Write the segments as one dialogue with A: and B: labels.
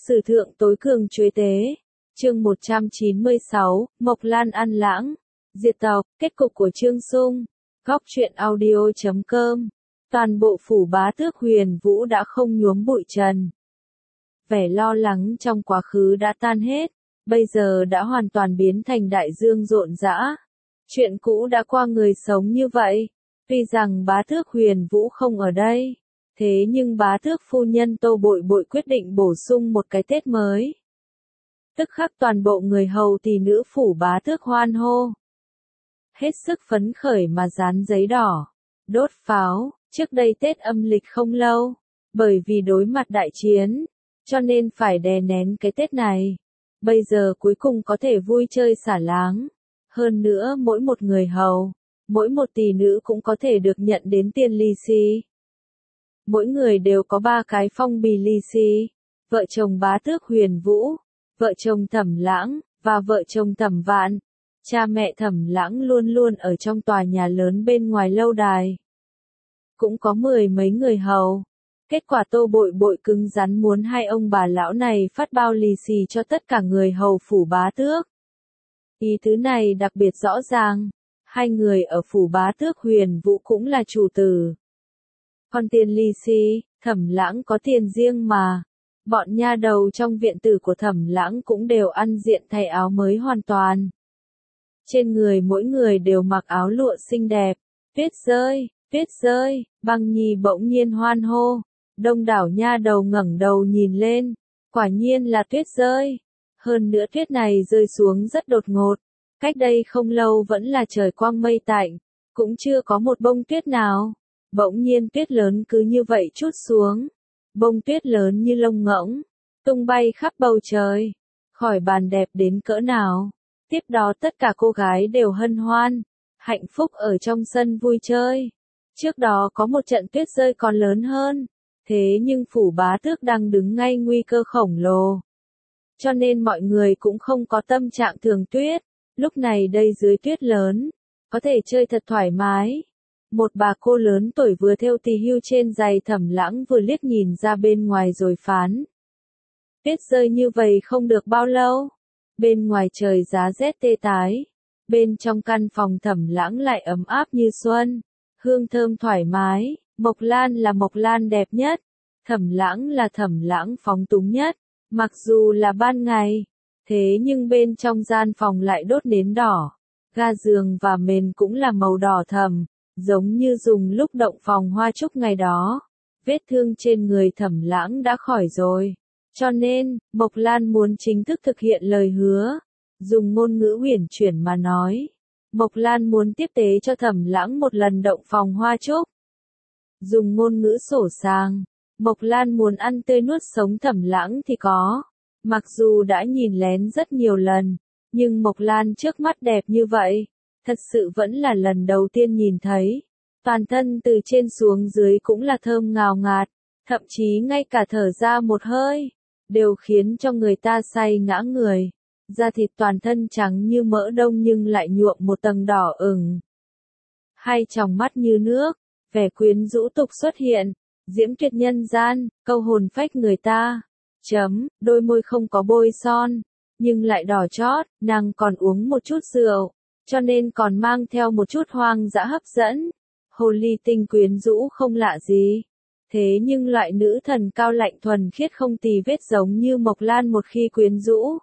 A: Sử thượng tối cường chuế tế. Chương 196, Mộc Lan ăn lãng. Diệt tộc, kết cục của Trương Sung. Góc truyện audio.com. Toàn bộ phủ bá tước Huyền Vũ đã không nhuốm bụi trần. Vẻ lo lắng trong quá khứ đã tan hết, bây giờ đã hoàn toàn biến thành đại dương rộn rã. Chuyện cũ đã qua, người sống như vậy. Tuy rằng bá tước Huyền Vũ không ở đây, thế nhưng bá tước phu nhân Tô Bội Bội quyết định bổ sung một cái Tết mới. Tức khắc toàn bộ người hầu tỷ nữ phủ bá tước hoan hô. Hết sức phấn khởi mà dán giấy đỏ, đốt pháo. Trước đây Tết âm lịch không lâu, bởi vì đối mặt đại chiến, cho nên phải đè nén cái Tết này. Bây giờ cuối cùng có thể vui chơi xả láng. Hơn nữa mỗi một người hầu, mỗi một tỷ nữ cũng có thể được nhận đến tiền lì xì. Mỗi người đều có 3 cái phong bì lì xì. Vợ chồng bá tước Huyền Vũ, vợ chồng Thẩm Lãng, và vợ chồng Thẩm Vạn. Cha mẹ Thẩm Lãng luôn luôn ở trong tòa nhà lớn bên ngoài lâu đài. Cũng có 10 mấy người hầu. Kết quả Tô Bội Bội cứng rắn muốn hai ông bà lão này phát bao lì xì cho tất cả người hầu phủ bá tước. Ý tứ này đặc biệt rõ ràng. Hai người ở phủ bá tước Huyền Vũ cũng là chủ tử. Còn tiền lì xì, Thẩm Lãng có tiền riêng mà. Bọn nha đầu trong viện tử của Thẩm Lãng cũng đều ăn diện thay áo mới hoàn toàn. Trên người mỗi người đều mặc áo lụa xinh đẹp. Tuyết rơi, Băng Nhi bỗng nhiên hoan hô. Đông đảo nha đầu ngẩng đầu nhìn lên. Quả nhiên là tuyết rơi. Hơn nữa tuyết này rơi xuống rất đột ngột. Cách đây không lâu vẫn là trời quang mây tạnh. Cũng chưa có một bông tuyết nào. Bỗng nhiên tuyết lớn cứ như vậy trút xuống. Bông tuyết lớn như lông ngỗng, tung bay khắp bầu trời. Khỏi bàn đẹp đến cỡ nào. Tiếp đó tất cả cô gái đều hân hoan, hạnh phúc ở trong sân vui chơi. Trước đó có một trận tuyết rơi còn lớn hơn. Thế nhưng phủ bá tước đang đứng ngay nguy cơ khổng lồ. Cho nên mọi người cũng không có tâm trạng thường tuyết. Lúc này đây dưới tuyết lớn, có thể chơi thật thoải mái. Một bà cô lớn tuổi vừa thêu tì hưu trên giày Thẩm Lãng vừa liếc nhìn ra bên ngoài rồi phán. Tuyết rơi như vậy không được bao lâu. Bên ngoài trời giá rét tê tái. Bên trong căn phòng Thẩm Lãng lại ấm áp như xuân. Hương thơm thoải mái. Mộc Lan là Mộc Lan đẹp nhất. Thẩm Lãng là Thẩm Lãng phóng túng nhất. Mặc dù là ban ngày, thế nhưng bên trong gian phòng lại đốt nến đỏ. Ga giường và mền cũng là màu đỏ thẫm, giống như dùng lúc động phòng hoa trúc ngày đó. Vết thương trên người Thẩm Lãng đã khỏi rồi. Cho nên, Mộc Lan muốn chính thức thực hiện lời hứa. Dùng ngôn ngữ huyền chuyển mà nói. Mộc Lan muốn tiếp tế cho Thẩm Lãng một lần động phòng hoa trúc. Dùng ngôn ngữ sổ sàng. Mộc Lan muốn ăn tươi nuốt sống Thẩm Lãng thì có. Mặc dù đã nhìn lén rất nhiều lần, nhưng Mộc Lan trước mắt đẹp như vậy, thật sự vẫn là lần đầu tiên nhìn thấy. Toàn thân từ trên xuống dưới cũng là thơm ngào ngạt, thậm chí ngay cả thở ra một hơi, đều khiến cho người ta say ngã người. Da thịt toàn thân trắng như mỡ đông nhưng lại nhuộm một tầng đỏ ửng. Hai tròng mắt như nước, vẻ quyến rũ tục xuất hiện, diễm tuyệt nhân gian, câu hồn phách người ta. Đôi môi không có bôi son, nhưng lại đỏ chót, nàng còn uống một chút rượu, cho nên còn mang theo một chút hoang dã hấp dẫn. Hồ ly tinh quyến rũ không lạ gì. Thế nhưng loại nữ thần cao lạnh thuần khiết không tì vết giống như Mộc Lan một khi quyến rũ.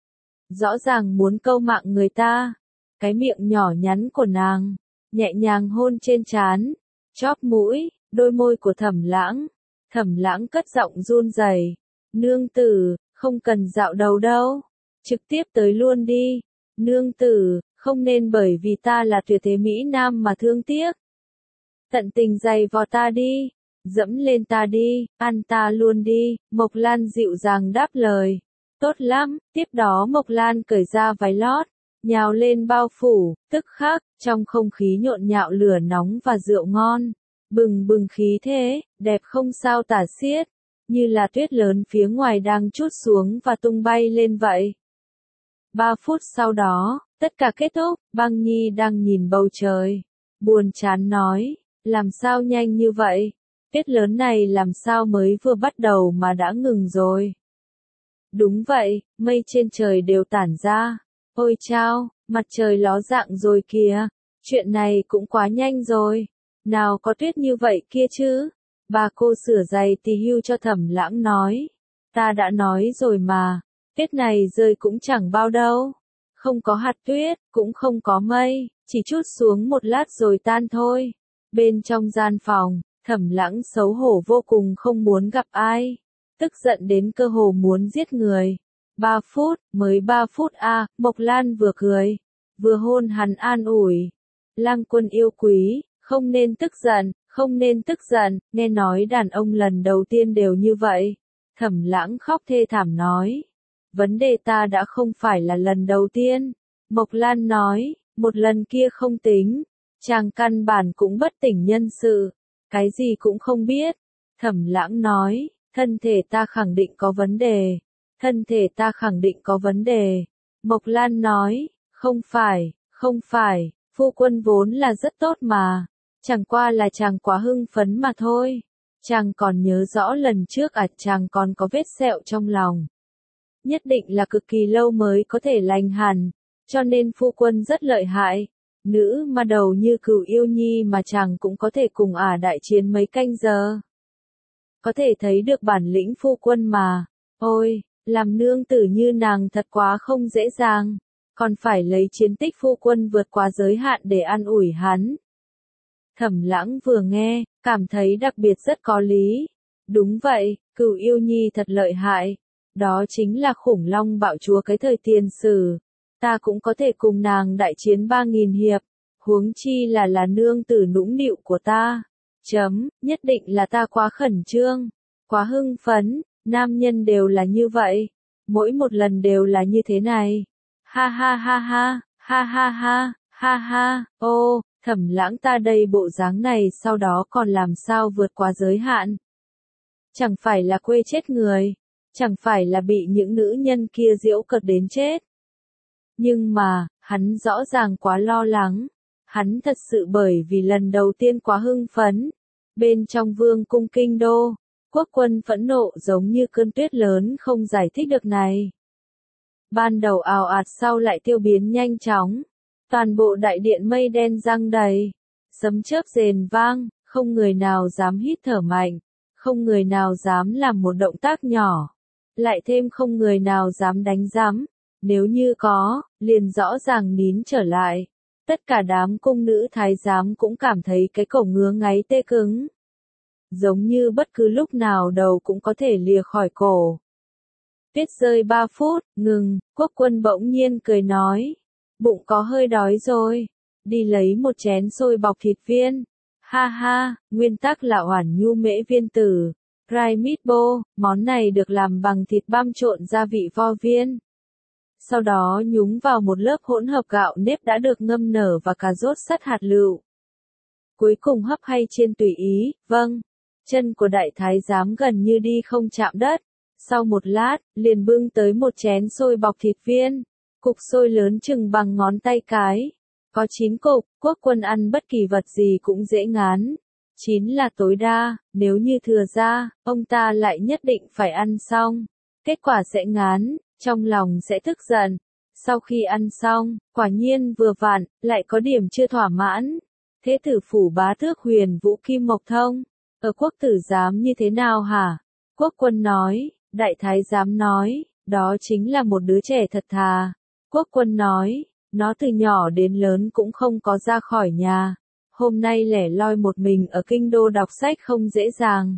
A: Rõ ràng muốn câu mạng người ta. Cái miệng nhỏ nhắn của nàng, nhẹ nhàng hôn trên trán, chóp mũi, đôi môi của Thẩm Lãng. Thẩm Lãng cất giọng run rẩy. Nương tử, không cần dạo đầu đâu. Trực tiếp tới luôn đi. Nương tử, không nên bởi vì ta là tuyệt thế Mỹ Nam mà thương tiếc. Tận tình giày vò ta đi. Dẫm lên ta đi, ăn ta luôn đi. Mộc Lan dịu dàng đáp lời. Tốt lắm, tiếp đó Mộc Lan cởi ra váy lót, nhào lên bao phủ, tức khắc, trong không khí nhộn nhạo lửa nóng và rượu ngon. Bừng bừng khí thế, đẹp không sao tả xiết. Như là tuyết lớn phía ngoài đang trút xuống và tung bay lên vậy. 3 phút sau đó, tất cả kết thúc. Băng Nhi đang nhìn bầu trời, buồn chán nói, làm sao nhanh như vậy? Tuyết lớn này làm sao mới vừa bắt đầu mà đã ngừng rồi? Đúng vậy, mây trên trời đều tản ra. Ôi chao, mặt trời ló dạng rồi kìa. Chuyện này cũng quá nhanh rồi. Nào có tuyết như vậy kia chứ. Bà cô sửa giày tì hưu cho Thẩm Lãng nói. Ta đã nói rồi mà, tuyết này rơi cũng chẳng bao đâu. Không có hạt tuyết, cũng không có mây, chỉ chút xuống một lát rồi tan thôi. Bên trong gian phòng, Thẩm Lãng xấu hổ vô cùng không muốn gặp ai. Tức giận đến cơ hồ muốn giết người. 3 phút, mới 3 phút à, Mộc Lan vừa cười, vừa hôn hắn an ủi. Lang Quân yêu quý, không nên tức giận, không nên tức giận, nghe nói đàn ông lần đầu tiên đều như vậy. Thẩm Lãng khóc thê thảm nói. Vấn đề ta đã không phải là lần đầu tiên. Mộc Lan nói, một lần kia không tính. Chàng căn bản cũng bất tỉnh nhân sự. Cái gì cũng không biết. Thẩm Lãng nói, thân thể ta khẳng định có vấn đề. Thân thể ta khẳng định có vấn đề. Mộc Lan nói, không phải, phu quân vốn là rất tốt mà. Chẳng qua là chàng quá hưng phấn mà thôi. Chàng còn nhớ rõ lần trước chàng còn có vết sẹo trong lòng. Nhất định là cực kỳ lâu mới có thể lành hẳn, cho nên phu quân rất lợi hại. Nữ mà đầu như Cửu Yêu Nhi mà chàng cũng có thể cùng đại chiến mấy canh giờ. Có thể thấy được bản lĩnh phu quân mà. Ôi, làm nương tử như nàng thật quá không dễ dàng, còn phải lấy chiến tích phu quân vượt quá giới hạn để an ủi hắn. Thẩm Lãng vừa nghe, cảm thấy đặc biệt rất có lý. Đúng vậy, Cửu Yêu Nhi thật lợi hại. Đó chính là khủng long bạo chúa cái thời tiền sử. Ta cũng có thể cùng nàng đại chiến 3.000 hiệp. Huống chi là nương tử nũng nịu của ta. Nhất định là ta quá khẩn trương, quá hưng phấn, nam nhân đều là như vậy. Mỗi một lần đều là như thế này. Ha ha ha ha, ha ha ha, ha ha, ô, Thẩm Lãng ta đây bộ dáng này sau đó còn làm sao vượt qua giới hạn. Chẳng phải là quê chết người, chẳng phải là bị những nữ nhân kia giễu cợt đến chết. Nhưng mà, hắn rõ ràng quá lo lắng. Hắn thật sự bởi vì lần đầu tiên quá hưng phấn. Bên trong vương cung kinh đô, quốc quân phẫn nộ giống như cơn tuyết lớn không giải thích được này. Ban đầu ào ạt sau lại tiêu biến nhanh chóng. Toàn bộ đại điện mây đen giăng đầy. Sấm chớp rền vang, không người nào dám hít thở mạnh. Không người nào dám làm một động tác nhỏ. Lại thêm không người nào dám đánh rắm. Nếu như có, liền rõ ràng nín trở lại. Tất cả đám cung nữ thái giám cũng cảm thấy cái cổ ngứa ngáy tê cứng. Giống như bất cứ lúc nào đầu cũng có thể lìa khỏi cổ. Tuyết rơi 3 phút, ngừng, quốc quân bỗng nhiên cười nói. Bụng có hơi đói rồi. Đi lấy một chén xôi bọc thịt viên. Ha ha, nguyên tắc là oản nhu mễ viên tử. Rai meatball, món này được làm bằng thịt băm trộn gia vị vo viên. Sau đó nhúng vào một lớp hỗn hợp gạo nếp đã được ngâm nở và cà rốt sắt hạt lựu. Cuối cùng hấp hay chiên tùy ý, vâng. Chân của đại thái giám gần như đi không chạm đất. Sau một lát, liền bưng tới một chén xôi bọc thịt viên. Cục xôi lớn chừng bằng ngón tay cái. Có 9 cục, quốc quân ăn bất kỳ vật gì cũng dễ ngán. 9 là tối đa, nếu như thừa ra, ông ta lại nhất định phải ăn xong. Kết quả sẽ ngán, trong lòng sẽ tức giận. Sau khi ăn xong, quả nhiên vừa vặn, lại có điểm chưa thỏa mãn. Thế tử phủ bá tước Huyền Vũ Kim Mộc Thông, ở quốc tử giám như thế nào hả? Quốc quân nói, đại thái giám nói, đó chính là một đứa trẻ thật thà. Quốc quân nói, nó từ nhỏ đến lớn cũng không có ra khỏi nhà. Hôm nay lẻ loi một mình ở kinh đô đọc sách không dễ dàng.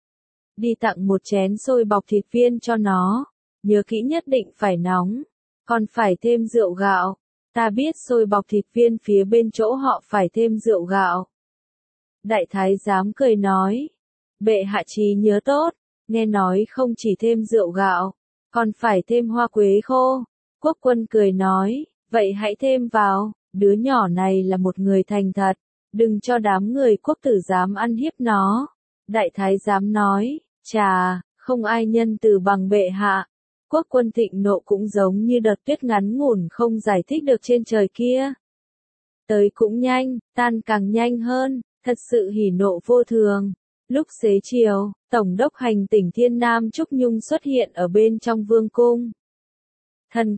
A: Đi tặng một chén xôi bọc thịt viên cho nó. Nhớ kỹ nhất định phải nóng. Còn phải thêm rượu gạo. Ta biết xôi bọc thịt viên phía bên chỗ họ phải thêm rượu gạo. Đại thái giám cười nói. Bệ hạ trí nhớ tốt. Nghe nói không chỉ thêm rượu gạo, còn phải thêm hoa quế khô. Quốc quân cười nói. Vậy hãy thêm vào. Đứa nhỏ này là một người thành thật. Đừng cho đám người quốc tử giám ăn hiếp nó. Đại thái giám nói. Chà, không ai nhân từ bằng bệ hạ. Quốc quân thịnh nộ cũng giống như đợt tuyết ngắn ngủn không giải thích được trên trời kia. Tới cũng nhanh, tan càng nhanh hơn, thật sự hỉ nộ vô thường. Lúc xế chiều, Tổng đốc hành tỉnh Thiên Nam Trúc Nhung xuất hiện ở bên trong vương cung. Thần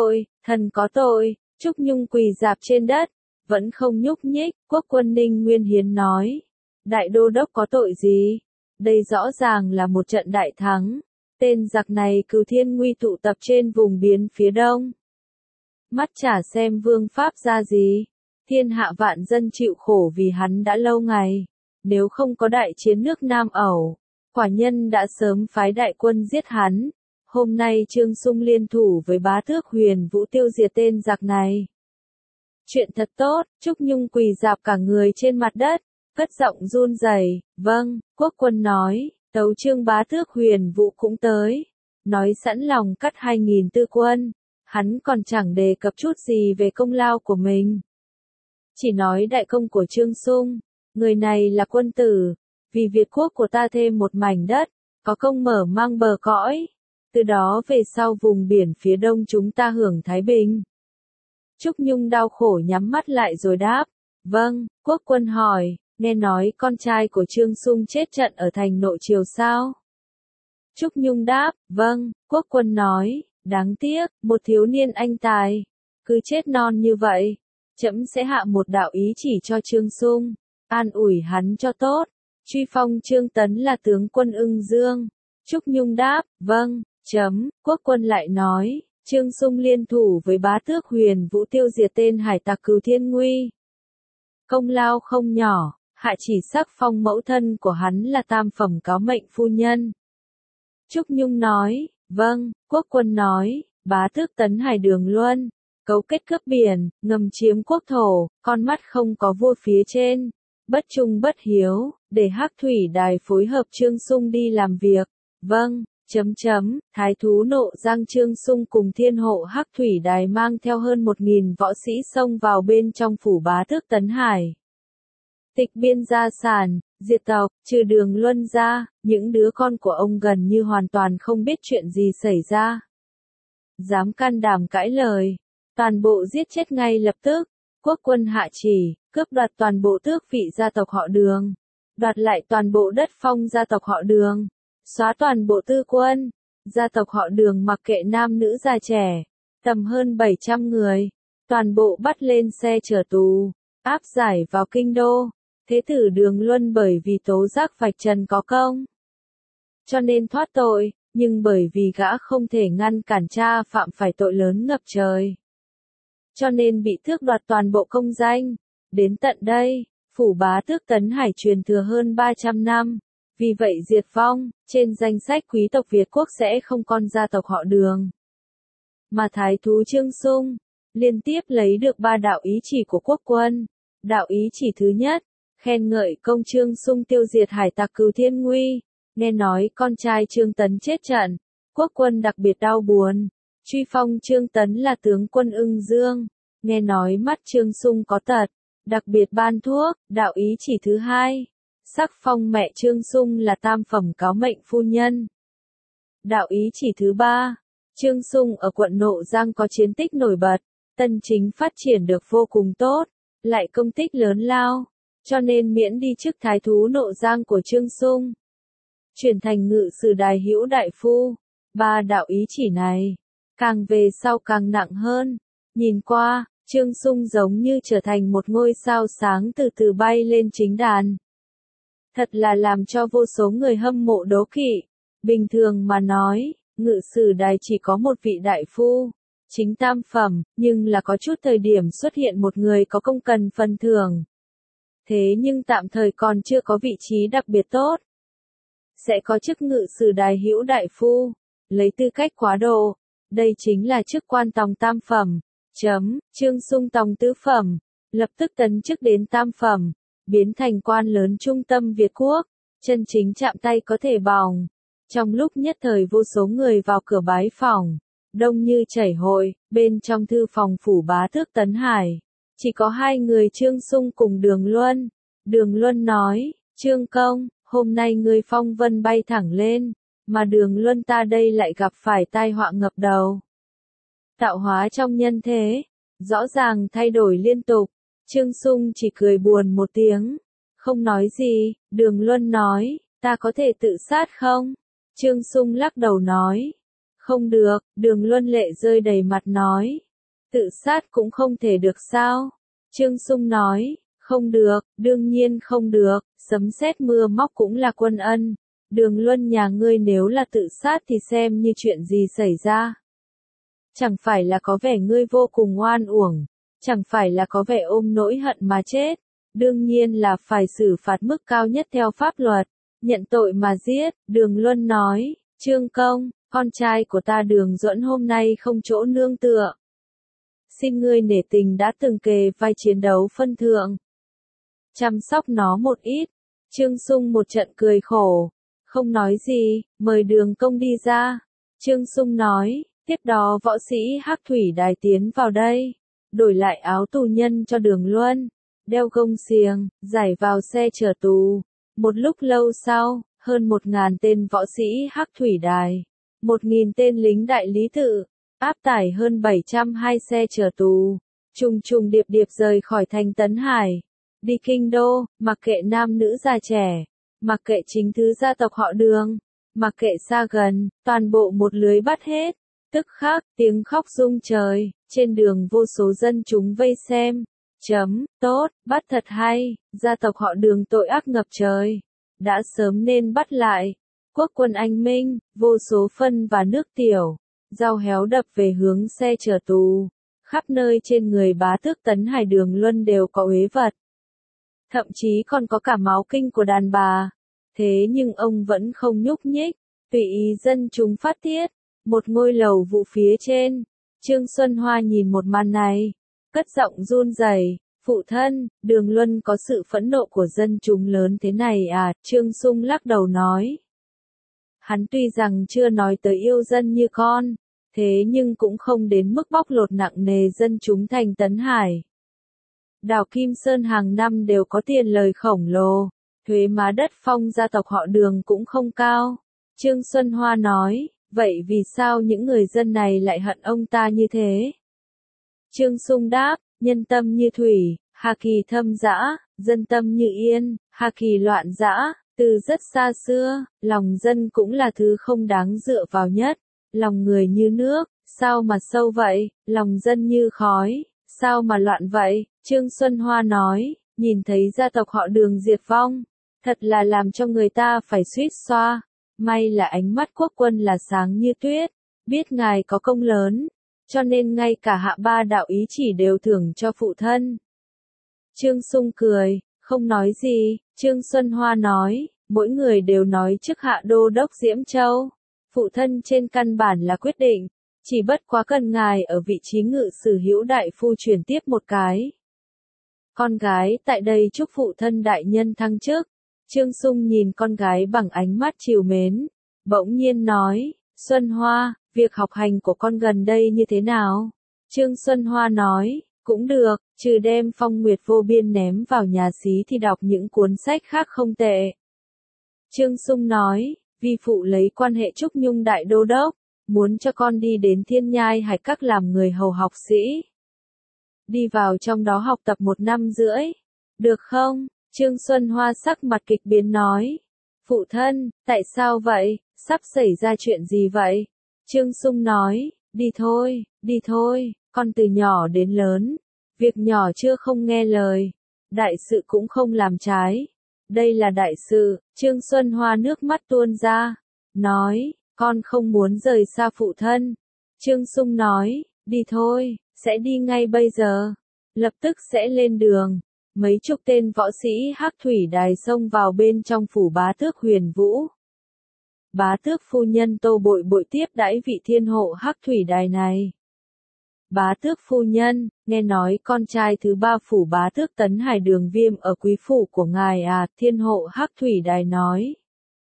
A: có tội, Trúc Nhung quỳ rạp trên đất, vẫn không nhúc nhích. Quốc quân Ninh Nguyên Hiến nói, đại đô đốc có tội gì? Đây rõ ràng là một trận đại thắng. Tên giặc này cừu thiên nguy tụ tập trên vùng biển phía đông. Mắt chả xem vương pháp ra gì. Thiên hạ vạn dân chịu khổ vì hắn đã lâu ngày. Nếu không có đại chiến nước Nam Ẩu, quả nhân đã sớm phái đại quân giết hắn. Hôm nay Trương Sung liên thủ với bá tước Huyền Vũ tiêu diệt tên giặc này. Chuyện thật tốt, Trúc Nhung quỳ rạp cả người trên mặt đất, cất giọng run rẩy. Vâng, quốc quân nói, tấu chương bá tước Huyền Vũ cũng tới. Nói sẵn lòng cắt 2.000 tư quân. Hắn còn chẳng đề cập chút gì về công lao của mình. Chỉ nói đại công của Trương Sung. Người này là quân tử. Vì Việt quốc của ta thêm một mảnh đất, có công mở mang bờ cõi. Từ đó về sau vùng biển phía đông chúng ta hưởng thái bình. Trúc Nhung đau khổ nhắm mắt lại rồi đáp. Vâng, quốc quân hỏi, nghe nói con trai của Trương Sung chết trận ở thành Nội Triều sao? Trúc Nhung đáp, vâng, quốc quân nói, đáng tiếc, một thiếu niên anh tài, cứ chết non như vậy. Trẫm sẽ hạ một đạo ý chỉ cho Trương Sung, an ủi hắn cho tốt, truy phong Trương Tấn là tướng quân Ưng Dương. Trúc Nhung đáp, vâng, quốc quân lại nói, Trương Sung liên thủ với bá tước Huyền Vũ tiêu diệt tên hải tặc cừu thiên nguy. Công lao không nhỏ, hạ chỉ sắc phong mẫu thân của hắn là tam phẩm cáo mệnh phu nhân. Trúc Nhung nói, vâng, quốc quân nói, bá tước Tấn Hải Đường Luân, cấu kết cướp biển, ngầm chiếm quốc thổ, con mắt không có vua phía trên, bất trung bất hiếu, để Hắc Thủy Đài phối hợp Trương Sung đi làm việc. Vâng, Thái thú Nộ Giang Trương Sung cùng thiên hộ Hắc Thủy Đài mang theo hơn 1.000 võ sĩ xông vào bên trong phủ bá tước Tấn Hải. Tịch biên gia sản, diệt tộc, trừ Đường Luân ra, những đứa con của ông gần như hoàn toàn không biết chuyện gì xảy ra. Dám can đảm cãi lời, toàn bộ giết chết ngay lập tức. Quốc quân hạ chỉ, cướp đoạt toàn bộ tước vị gia tộc họ Đường, đoạt lại toàn bộ đất phong gia tộc họ Đường, xóa toàn bộ tư quân. Gia tộc họ Đường mặc kệ nam nữ già trẻ, tầm hơn 700 người, toàn bộ bắt lên xe chở tù, áp giải vào kinh đô. Thế tử Đường Luân bởi vì tố giác vạch trần có công, cho nên thoát tội, nhưng bởi vì gã không thể ngăn cản cha phạm phải tội lớn ngập trời, cho nên bị tước đoạt toàn bộ công danh. Đến tận đây, phủ bá tước Tấn Hải truyền thừa hơn 300 năm, vì vậy diệt vong, trên danh sách quý tộc Việt quốc sẽ không còn gia tộc họ Đường. Mà thái thú Trương Sung, liên tiếp lấy được 3 đạo ý chỉ của quốc quân. Đạo ý chỉ thứ nhất, khen ngợi công Trương Sung tiêu diệt hải tặc cừu thiên nguy. Nghe nói con trai Trương Tấn chết trận, quốc quân đặc biệt đau buồn, truy phong Trương Tấn là tướng quân Ưng Dương. Nghe nói mắt Trương Sung có tật, đặc biệt ban thuốc. Đạo ý chỉ thứ hai, sắc phong mẹ Trương Sung là tam phẩm cáo mệnh phu nhân. Đạo ý chỉ thứ ba, Trương Sung ở quận Nộ Giang có chiến tích nổi bật, tân chính phát triển được vô cùng tốt, lại công tích lớn lao, cho nên miễn đi chức thái thú Nộ Giang của Trương Sung, chuyển thành ngự sử đài hữu đại phu. 3 đạo ý chỉ này, càng về sau càng nặng hơn. Nhìn qua, Trương Sung giống như trở thành một ngôi sao sáng từ từ bay lên chính đàn. Thật là làm cho vô số người hâm mộ đố kỵ. Bình thường mà nói, ngự sử đài chỉ có một vị đại phu, chính tam phẩm, nhưng là có chút thời điểm xuất hiện một người có công cần phần thưởng. Thế nhưng tạm thời còn chưa có vị trí đặc biệt tốt. Sẽ có chức ngự sử đài hữu đại phu, lấy tư cách quá độ. Đây chính là chức quan tòng tam phẩm. Trương Sung tòng tứ phẩm, lập tức tấn chức đến tam phẩm, biến thành quan lớn trung tâm Việt quốc, chân chính chạm tay có thể bỏng. Trong lúc nhất thời vô số người vào cửa bái phỏng, đông như chảy hội. Bên trong thư phòng phủ bá tước Tấn Hải, chỉ có 2 người Trương Sung cùng Đường Luân. Đường Luân nói, Trương công, hôm nay ngươi phong vân bay thẳng lên, mà Đường Luân ta đây lại gặp phải tai họa ngập đầu. Tạo hóa trong nhân thế, rõ ràng thay đổi liên tục. Trương Sung chỉ cười buồn một tiếng, không nói gì. Đường Luân nói, Ta có thể tự sát không? Trương Sung lắc đầu nói. Không được, Đường Luân lệ rơi đầy mặt nói. Tự sát cũng không thể được sao? Trương Sung nói. Không được, đương nhiên không được, sấm sét mưa móc cũng là quân ân. Đường Luân nhà ngươi nếu là tự sát thì xem như chuyện gì xảy ra. Chẳng phải là có vẻ ngươi vô cùng oan uổng, chẳng phải là có vẻ ôm nỗi hận mà chết. Đương nhiên là phải xử phạt mức cao nhất theo pháp luật, nhận tội mà giết. Đường Luân nói, Trương Công, con trai của ta Đường Duẫn hôm nay không chỗ nương tựa. Xin ngươi nể tình đã từng kề vai chiến đấu phân thượng, chăm sóc nó một ít. Trương Sung một trận cười khổ, không nói gì, mời Đường Công đi ra. Trương Sung nói, tiếp đó võ sĩ Hắc Thủy Đài tiến vào đây, đổi lại áo tù nhân cho Đường Luân, đeo gông xiềng, giải vào xe chở tù. Một lúc lâu sau, hơn 1.000 tên võ sĩ Hắc Thủy Đài, 1.000 tên lính đại lý tự, áp tải hơn 702 xe chở tù, trùng trùng điệp điệp rời khỏi thành Tấn Hải, đi kinh đô, mặc kệ nam nữ già trẻ, mặc kệ chính thứ gia tộc họ Đường, mặc kệ xa gần, toàn bộ một lưới bắt hết. Tức khắc, tiếng khóc rung trời, trên đường vô số dân chúng vây xem. Tốt, bắt thật hay, gia tộc họ Đường tội ác ngập trời, đã sớm nên bắt lại. Quốc quân anh minh, vô số phân và nước tiểu, dao héo đập về hướng xe chở tù. Khắp nơi trên người bá tước Tấn Hải Đường Luân đều có uế vật. Thậm chí còn có cả máu kinh của đàn bà. Thế nhưng ông vẫn không nhúc nhích, tùy ý dân chúng phát tiết. Một ngôi lầu vụ phía trên, Trương Xuân Hoa nhìn một màn này, cất giọng run rẩy, phụ thân, Đường Luân có sự phẫn nộ của dân chúng lớn thế này à? Trương Sung lắc đầu nói. Hắn tuy rằng chưa nói tới yêu dân như con, thế nhưng cũng không đến mức bóc lột nặng nề dân chúng thành Tấn Hải. Đảo Kim Sơn hàng năm đều có tiền lời khổng lồ, thuế má đất phong gia tộc họ Đường cũng không cao. Trương Xuân Hoa nói. Vậy vì sao những người dân này lại hận ông ta như thế? Trương Sung đáp, nhân tâm như thủy, hà kỳ thâm dã, dân tâm như yên, hà kỳ loạn dã. Từ rất xa xưa, lòng dân cũng là thứ không đáng dựa vào nhất. Lòng người như nước, sao mà sâu vậy? Lòng dân như khói, sao mà loạn vậy? Trương Xuân Hoa nói, nhìn thấy gia tộc họ Đường diệt vong, thật là làm cho người ta phải suýt xoa. May là ánh mắt quốc quân là sáng như tuyết, biết ngài có công lớn, cho nên ngay cả hạ ba đạo ý chỉ đều thưởng cho phụ thân. Trương Sung cười, không nói gì. Trương Xuân Hoa nói, mỗi người đều nói trước hạ đô đốc Diễm Châu. Phụ thân trên căn bản là quyết định, chỉ bất quá cần ngài ở vị trí ngự sử hữu đại phu truyền tiếp một cái. Con gái tại đây chúc phụ thân đại nhân thăng chức. Trương Sung nhìn con gái bằng ánh mắt trìu mến, bỗng nhiên nói, Xuân Hoa, việc học hành của con gần đây như thế nào? Trương Xuân Hoa nói, cũng được, trừ đem Phong Nguyệt Vô Biên ném vào nhà xí thì đọc những cuốn sách khác không tệ. Trương Sung nói, vi phụ lấy quan hệ Trúc Nhung đại đô đốc, muốn cho con đi đến Thiên Nhai Hải Các làm người hầu học sĩ. Đi vào trong đó học tập 1 năm rưỡi, được không? Trương Xuân Hoa sắc mặt kịch biến nói. Phụ thân, tại sao vậy? Sắp xảy ra chuyện gì vậy? Trương Sung nói, đi thôi, con từ nhỏ đến lớn. Việc nhỏ chưa không nghe lời. Đại sự cũng không làm trái. Đây là đại sự. Trương Xuân Hoa nước mắt tuôn ra. Nói, con không muốn rời xa phụ thân. Trương Sung nói, đi thôi, sẽ đi ngay bây giờ. Lập tức sẽ lên đường. Mấy chục tên võ sĩ Hắc Thủy Đài xông vào bên trong phủ bá tước Huyền Vũ. Bá tước phu nhân Tô Bội Bội tiếp đãi vị thiên hộ Hắc Thủy Đài này. Bá tước phu nhân, nghe nói con trai thứ 3 phủ bá tước Tấn Hải Đường Viêm ở quý phủ của ngài à? Thiên hộ Hắc Thủy Đài nói.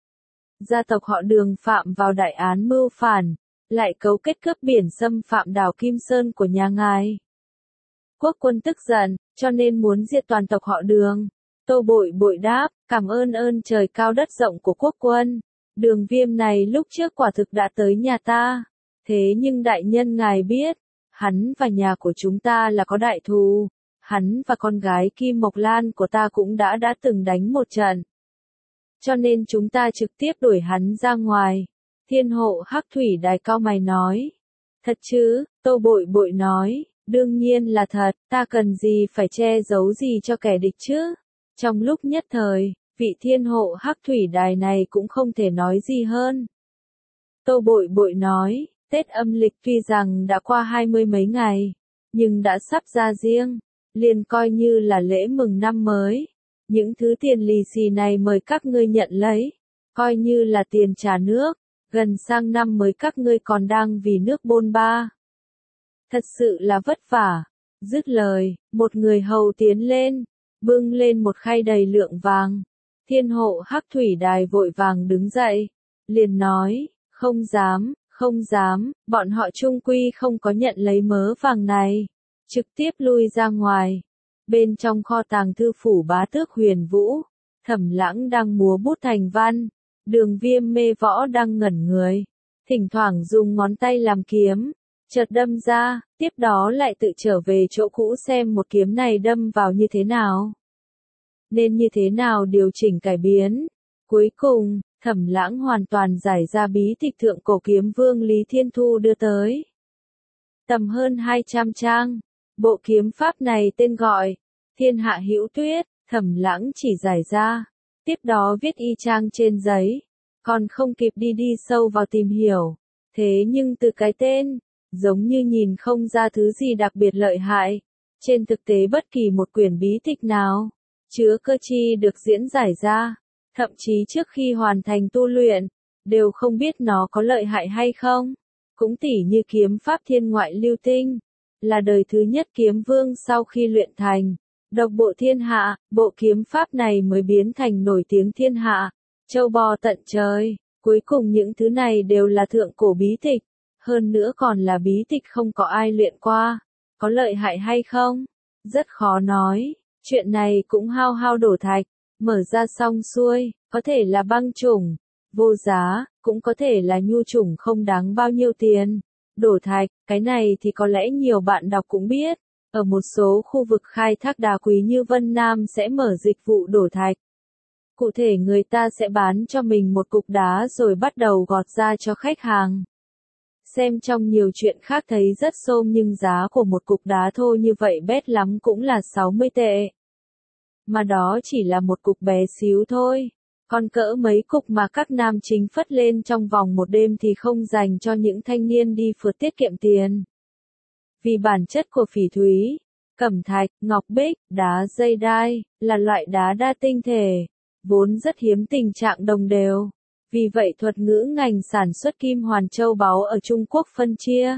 A: Gia tộc họ Đường phạm vào đại án mưu phản, lại cấu kết cướp biển xâm phạm đảo Kim Sơn của nhà ngài. Quốc quân tức giận, cho nên muốn diệt toàn tộc họ Đường. Tô Bội Bội đáp, cảm ơn trời cao đất rộng của quốc quân. Đường Viêm này lúc trước quả thực đã tới nhà ta. Thế nhưng đại nhân ngài biết, hắn và nhà của chúng ta là có đại thù. Hắn và con gái Kim Mộc Lan của ta cũng đã từng đánh một trận. cho nên chúng ta trực tiếp đuổi hắn ra ngoài. Thiên hộ hắc thủy đài cau mày nói. Thật chứ, Tô Bội Bội nói, đương nhiên là thật, ta cần gì phải che giấu gì cho kẻ địch chứ. Trong lúc nhất thời, vị thiên hộ hắc thủy đài này cũng không thể nói gì hơn. Tô Bội Bội nói, Tết âm lịch tuy rằng đã qua 20 mấy ngày, nhưng đã sắp ra riêng, liền coi như là lễ mừng năm mới. Những thứ tiền lì xì này mời các ngươi nhận lấy, coi như là tiền trả nước, gần sang năm mới các ngươi còn đang vì nước bôn ba. Thật sự là vất vả. Dứt lời, một người hầu tiến lên, bưng lên một khay đầy lượng vàng. Thiên hộ hắc thủy đài vội vàng đứng dậy, liền nói, không dám, bọn họ chung quy không có nhận lấy mớ vàng này, trực tiếp lui ra ngoài. Bên trong kho tàng thư phủ Bá Tước Huyền Vũ, Thẩm Lãng đang múa bút thành văn, Đường Viêm mê võ đang ngẩn người, thỉnh thoảng dùng ngón tay làm kiếm, chợt đâm ra, tiếp đó lại tự trở về chỗ cũ xem một kiếm này đâm vào như thế nào. Nên như thế nào điều chỉnh cải biến. Cuối cùng, Thẩm Lãng hoàn toàn giải ra bí tịch thượng cổ kiếm vương Lý Thiên Thu đưa tới. Tầm hơn 200 trang. Bộ kiếm pháp này tên gọi Thiên Hạ Hữu Tuyết, Thẩm Lãng chỉ giải ra, tiếp đó viết y chang trên giấy, còn không kịp đi sâu vào tìm hiểu. Thế nhưng từ cái tên, giống như nhìn không ra thứ gì đặc biệt lợi hại. Trên thực tế bất kỳ một quyển bí tịch nào, chứa cơ chi được diễn giải ra, thậm chí trước khi hoàn thành tu luyện, đều không biết nó có lợi hại hay không. Cũng tỉ như kiếm pháp Thiên Ngoại Lưu Tinh, là đời thứ nhất kiếm vương sau khi luyện thành, độc bộ thiên hạ, bộ kiếm pháp này mới biến thành nổi tiếng thiên hạ, châu bò tận trời. Cuối cùng những thứ này đều là thượng cổ bí tịch, hơn nữa còn là bí tịch không có ai luyện qua, có lợi hại hay không? Rất khó nói, chuyện này cũng hao đổ thạch, mở ra xong xuôi, có thể là băng chủng, vô giá, cũng có thể là nhu chủng không đáng bao nhiêu tiền. Đổ thạch, cái này thì có lẽ nhiều bạn đọc cũng biết, ở một số khu vực khai thác đá quý như Vân Nam sẽ mở dịch vụ đổ thạch. Cụ thể người ta sẽ bán cho mình một cục đá rồi bắt đầu gọt ra cho khách hàng. Xem trong nhiều chuyện khác thấy rất xôm nhưng giá của một cục đá thô như vậy bét lắm cũng là 60 tệ. Mà đó chỉ là một cục bé xíu thôi. Còn cỡ mấy cục mà các nam chính phất lên trong vòng một đêm thì không dành cho những thanh niên đi phượt tiết kiệm tiền. Vì bản chất của phỉ thúy, cẩm thạch, ngọc bích, đá dây đai, là loại đá đa tinh thể, vốn rất hiếm tình trạng đồng đều. Vì vậy thuật ngữ ngành sản xuất kim hoàn châu báu ở Trung Quốc phân chia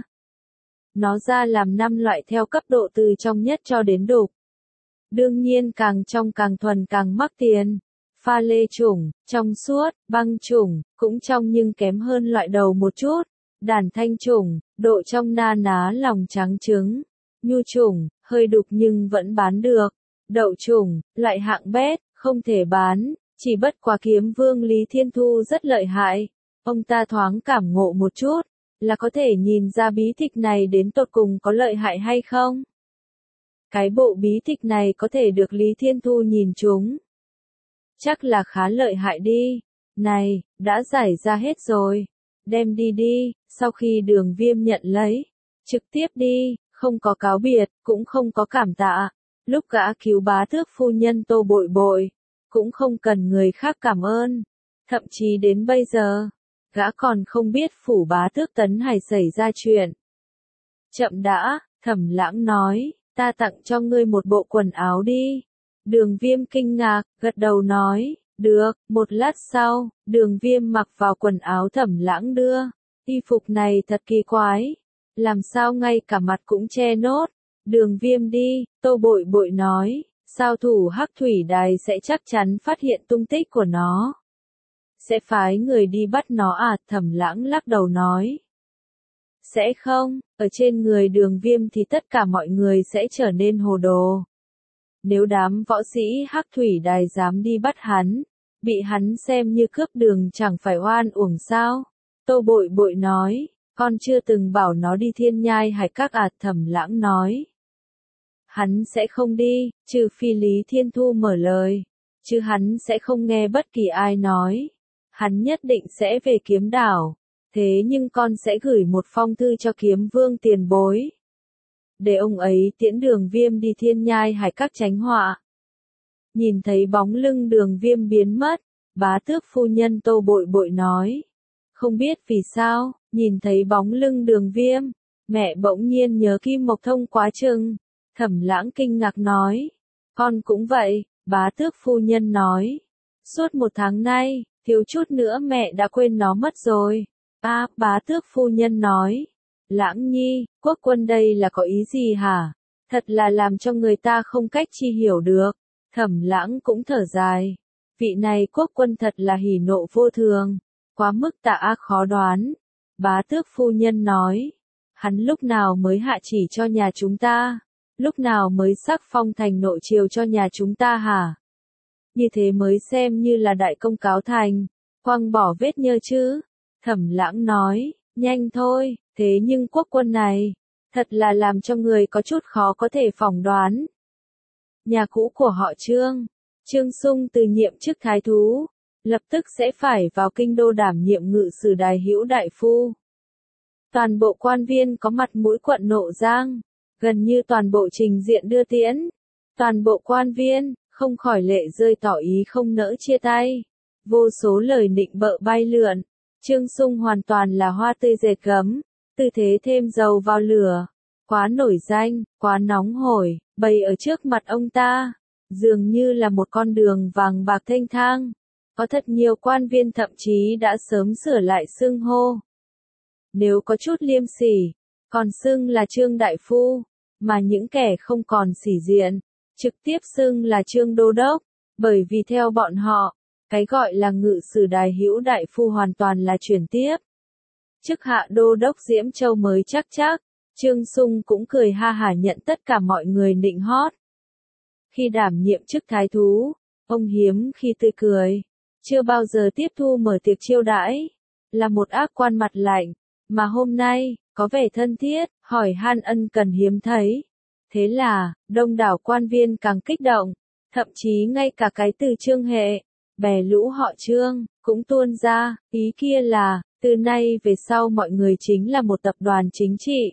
A: nó ra làm 5 loại theo cấp độ từ trong nhất cho đến đục. Đương nhiên càng trong càng thuần càng mắc tiền. Pha lê chủng, trong suốt, băng chủng, cũng trong nhưng kém hơn loại đầu một chút. Đàn thanh chủng, độ trong na ná lòng trắng trứng. Nhu chủng, hơi đục nhưng vẫn bán được. Đậu chủng, loại hạng bét, không thể bán. Chỉ bất quá kiếm vương Lý Thiên Thu rất lợi hại. Ông ta thoáng cảm ngộ một chút, là có thể nhìn ra bí tịch này đến tột cùng có lợi hại hay không. Cái bộ bí tịch này có thể được Lý Thiên Thu nhìn trúng. Chắc là khá lợi hại đi. Này, đã giải ra hết rồi. Đem đi, sau khi Đường Viêm nhận lấy. Trực tiếp đi, không có cáo biệt, cũng không có cảm tạ. Lúc gã cứu Bá Tước phu nhân Tô Bội Bội, cũng không cần người khác cảm ơn. Thậm chí đến bây giờ, gã còn không biết phủ Bá Tước Tấn Hải xảy ra chuyện. Chậm đã, Thẩm Lãng nói, ta tặng cho ngươi một bộ quần áo đi. Đường Viêm kinh ngạc, gật đầu nói, được. Một lát sau, Đường Viêm mặc vào quần áo Thẩm Lãng đưa. Y phục này thật kỳ quái, làm sao ngay cả mặt cũng che nốt. Đường Viêm đi, Tô Bội Bội nói, sao thủ Hắc Thủy Đài sẽ chắc chắn phát hiện tung tích của nó. Sẽ phái người đi bắt nó à? Thẩm Lãng lắc đầu nói. Sẽ không, ở trên người Đường Viêm thì tất cả mọi người sẽ trở nên hồ đồ. Nếu đám võ sĩ Hắc Thủy Đài dám đi bắt hắn, bị hắn xem như cướp đường chẳng phải oan uổng sao? Tô Bội Bội nói, con chưa từng bảo nó đi Thiên Nhai Hải Các à? Thẩm Lãng nói. Hắn sẽ không đi, trừ phi Lý Thiên Thu mở lời. chứ hắn sẽ không nghe bất kỳ ai nói. Hắn nhất định sẽ về Kiếm Đảo, thế nhưng con sẽ gửi một phong thư cho Kiếm Vương tiền bối, để ông ấy tiễn Đường Viêm đi Thiên Nhai Hải Các tránh họa. Nhìn thấy bóng lưng Đường Viêm biến mất, bá tước phu nhân Tô Bội Bội nói. Không biết vì sao, nhìn thấy bóng lưng Đường Viêm, mẹ bỗng nhiên nhớ Kim Mộc Thông quá chừng. Thẩm Lãng kinh ngạc nói. Con cũng vậy, bá tước phu nhân nói. Suốt 1 tháng nay, thiếu chút nữa mẹ đã quên nó mất rồi. Bá tước phu nhân nói. Lãng nhi, quốc quân đây là có ý gì hả? Thật là làm cho người ta không cách chi hiểu được. Thẩm Lãng cũng thở dài. Vị này quốc quân thật là hỉ nộ vô thường, quá mức tà ác khó đoán. Bá tước phu nhân nói. Hắn lúc nào mới hạ chỉ cho nhà chúng ta? Lúc nào mới sắc phong thành nội triều cho nhà chúng ta hả? Như thế mới xem như là đại công cáo thành, quăng bỏ vết nhơ chứ. Thẩm Lãng nói, nhanh thôi, thế nhưng quốc quân này, thật là làm cho người có chút khó có thể phỏng đoán. Nhà cũ của họ Trương, Trương Sung từ nhiệm chức thái thú, lập tức sẽ phải vào kinh đô đảm nhiệm ngự sử đài hữu đại phu. Toàn bộ quan viên có mặt mũi quận nộ giang, gần như toàn bộ trình diện đưa tiễn. Toàn bộ quan viên, không khỏi lệ rơi tỏ ý không nỡ chia tay. Vô số lời nịnh bợ bay lượn. Trương Sung hoàn toàn là hoa tươi dệt gấm, tư thế thêm dầu vào lửa. Quá nổi danh, quá nóng hổi, bày ở trước mặt ông ta, dường như là một con đường vàng bạc thênh thang. Có thật nhiều quan viên thậm chí đã sớm sửa lại xưng hô. Nếu có chút liêm sỉ, còn xưng là Trương Đại Phu, mà những kẻ không còn sỉ diện, trực tiếp xưng là Trương Đô Đốc, bởi vì theo bọn họ, cái gọi là ngự sử đài hữu đại phu hoàn toàn là chuyển tiếp. Chức hạ Đô Đốc Diễm Châu mới chắc, Trương Sung cũng cười ha hả nhận tất cả mọi người nịnh hót. Khi đảm nhiệm chức thái thú, ông hiếm khi tươi cười, chưa bao giờ tiếp thu mở tiệc chiêu đãi, là một ác quan mặt lạnh, mà hôm nay, có vẻ thân thiết, hỏi han ân cần hiếm thấy. Thế là, đông đảo quan viên càng kích động, thậm chí ngay cả cái từ Trương hệ, bè lũ họ Trương, cũng tuôn ra, ý kia là, từ nay về sau mọi người chính là một tập đoàn chính trị.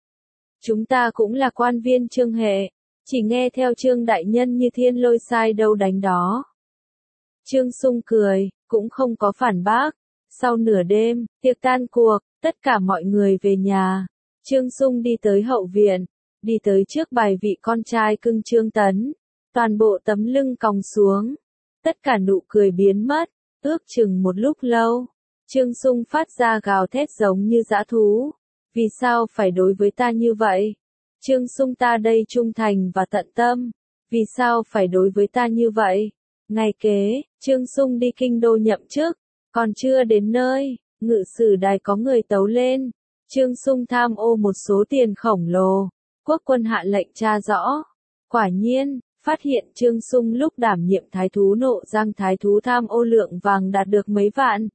A: Chúng ta cũng là quan viên Trương hệ, chỉ nghe theo Trương đại nhân như thiên lôi sai đâu đánh đó. Trương Sung cười, cũng không có phản bác. Sau nửa đêm, tiệc tan cuộc, tất cả mọi người về nhà. Trương Sung đi tới hậu viện, đi tới trước bài vị con trai cưng Trương Tấn. Toàn bộ tấm lưng còng xuống, tất cả nụ cười biến mất, ước chừng một lúc lâu. Trương Sung phát ra gào thét giống như dã thú. Vì sao phải đối với ta như vậy? Trương Sung ta đây trung thành và tận tâm. Vì sao phải đối với ta như vậy? Ngày kế, Trương Sung đi kinh đô nhậm chức. Còn chưa đến nơi, ngự sử đài có người tấu lên. Trương Sung tham ô một số tiền khổng lồ. Quốc quân hạ lệnh tra rõ. Quả nhiên, phát hiện Trương Sung lúc đảm nhiệm thái thú nộ giang thái thú tham ô lượng vàng đạt được mấy vạn.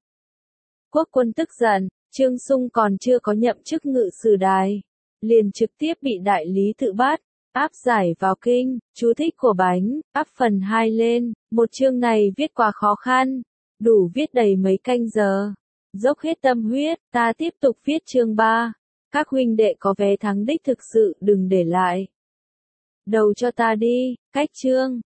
A: Quốc quân tức giận, Trương Sung còn chưa có nhậm chức ngự sử đài, liền trực tiếp bị đại lý tự bắt, áp giải vào kinh. Chú thích của bánh, áp phần 2 lên, một chương này viết quá khó khăn, đủ viết đầy mấy canh giờ. Dốc hết tâm huyết, ta tiếp tục viết chương 3. Các huynh đệ có vé thắng đích thực sự đừng để lại. Đầu cho ta đi, cách chương.